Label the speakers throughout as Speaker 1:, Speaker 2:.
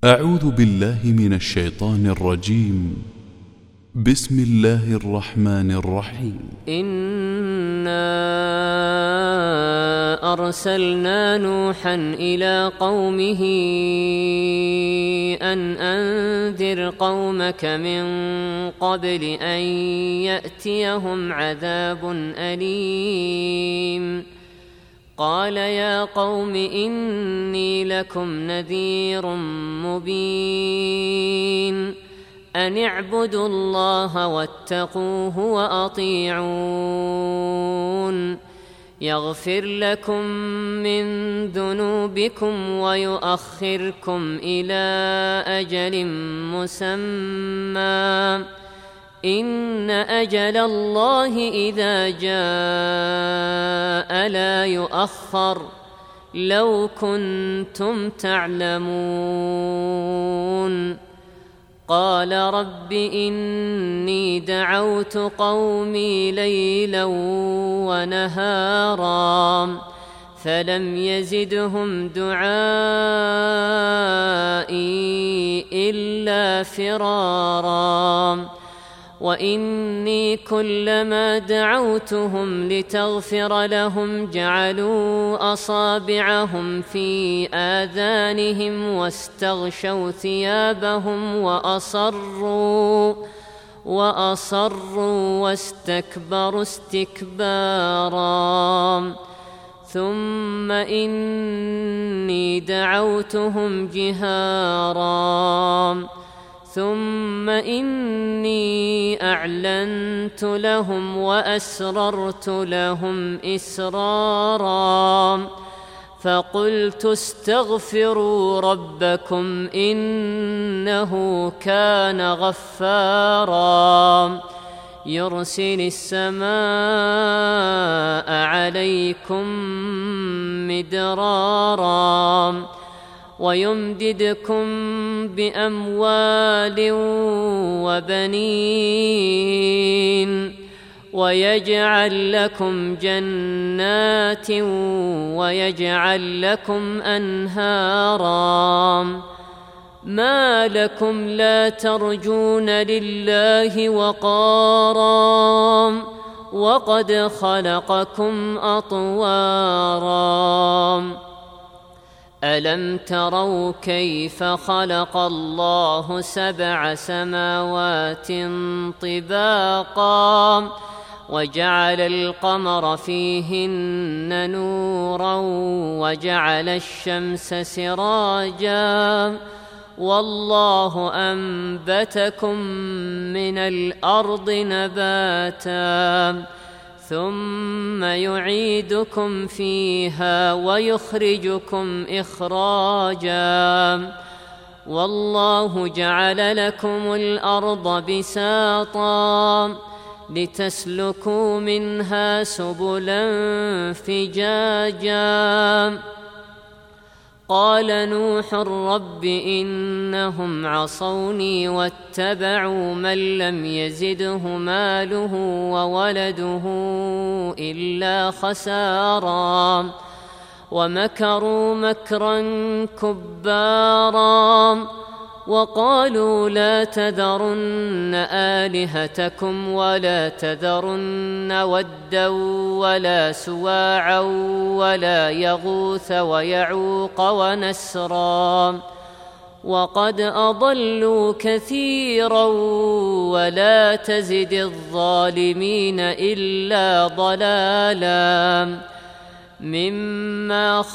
Speaker 1: أعوذ بالله من الشيطان الرجيم. بسم الله الرحمن الرحيم.
Speaker 2: إنا أرسلنا نوحا إلى قومه أن أنذر قومك من قبل أن يأتيهم عذاب أليم. قال يا قوم إني لكم نذير مبين أن اعبدوا الله واتقوه وأطيعون يغفر لكم من ذنوبكم ويؤخركم إلى أجل مسمى إن أجل الله إذا جاء لا يؤخر لو كنتم تعلمون. قال رب إني دعوت قومي ليلا ونهارا فلم يزدهم دعائي إلا فرارا وإني كلما دعوتهم لتغفر لهم جعلوا أصابعهم في آذانهم واستغشوا ثيابهم وأصروا واستكبروا استكبارا ثم إني دعوتهم جهارا ثم إني أعلنت لهم وأسررت لهم إسرارا فقلت استغفروا ربكم إنه كان غفارا يرسل السماء عليكم مدرارا ويمددكم بأموال وبنين ويجعل لكم جنات ويجعل لكم أنهارا ما لكم لا ترجون لله وقارا وقد خلقكم أطوارا ألم تروا كيف خلق الله 7 سماوات طباقا وجعل القمر فيهن نورا وجعل الشمس سراجا والله أنبتكم من الأرض نباتا ثم يعيدكم فيها ويخرجكم إخراجا والله جعل لكم الأرض بساطا لتسلكوا منها سبلا فجاجا قال نوح رب إنهم عصوني واتبعوا من لم يزده ماله وولده إلا خسارا ومكروا مكرا كبارا وقالوا لا تذرن آلهتكم ولا تذرن ودا ولا سواعا ولا يغوث ويعوق ونسرا وقد أضلوا كثيرا ولا تزد الظالمين إلا ضلالا مما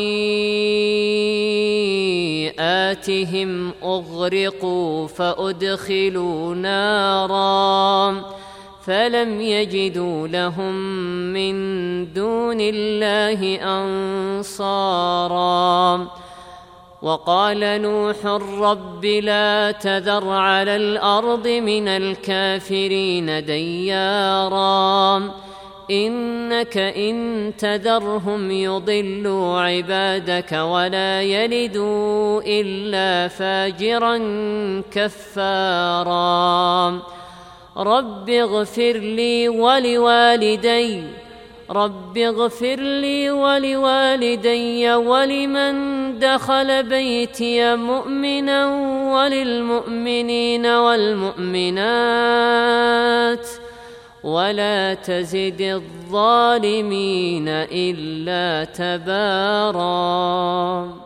Speaker 2: خطيئاتهم أغرقوا فأدخلوا نارا فلم يجدوا لهم من دون الله أنصارا وقال نوح رب لا تذر على الأرض من الكافرين ديارا إنك إن تذرهم يضلوا عبادك ولا يلدوا إلا فاجرا كفارا رب اغفر لي ولوالدي رب اغفر لي ولوالدي ولمن دخل بيتي مؤمنا وللمؤمنين والمؤمنات ولا تزد الظالمين إلا تباراً.